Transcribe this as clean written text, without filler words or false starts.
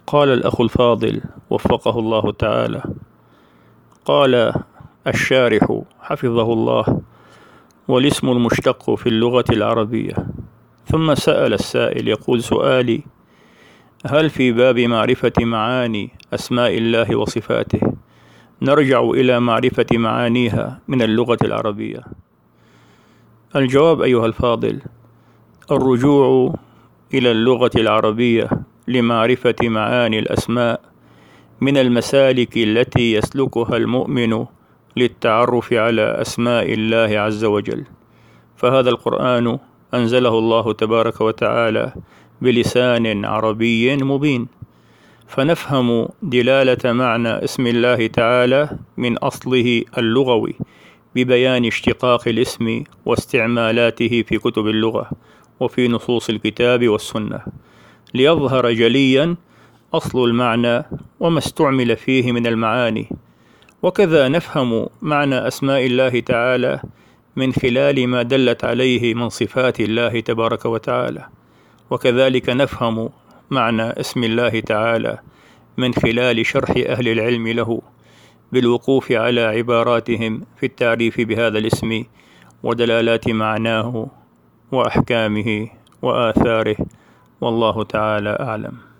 قال الأخ الفاضل وفقه الله تعالى، قال الشارح حفظه الله: والاسم المشتق في اللغة العربية. ثم سأل السائل يقول: سؤالي: هل في باب معرفة معاني أسماء الله وصفاته نرجع إلى معرفة معانيها من اللغة العربية؟ الجواب أيها الفاضل: الرجوع إلى اللغة العربية لمعرفة معاني الأسماء من المسالك التي يسلكها المؤمن للتعرف على أسماء الله عز وجل. فهذا القرآن أنزله الله تبارك وتعالى بلسان عربي مبين، فنفهم دلالة معنى اسم الله تعالى من أصله اللغوي ببيان اشتقاق الاسم واستعمالاته في كتب اللغة وفي نصوص الكتاب والسنة، ليظهر جليا أصل المعنى وما استعمل فيه من المعاني. وكذا نفهم معنى أسماء الله تعالى من خلال ما دلت عليه من صفات الله تبارك وتعالى، وكذلك نفهم معنى اسم الله تعالى من خلال شرح أهل العلم له بالوقوف على عباراتهم في التعريف بهذا الاسم ودلالات معناه وأحكامه وآثاره، والله تعالى أعلم.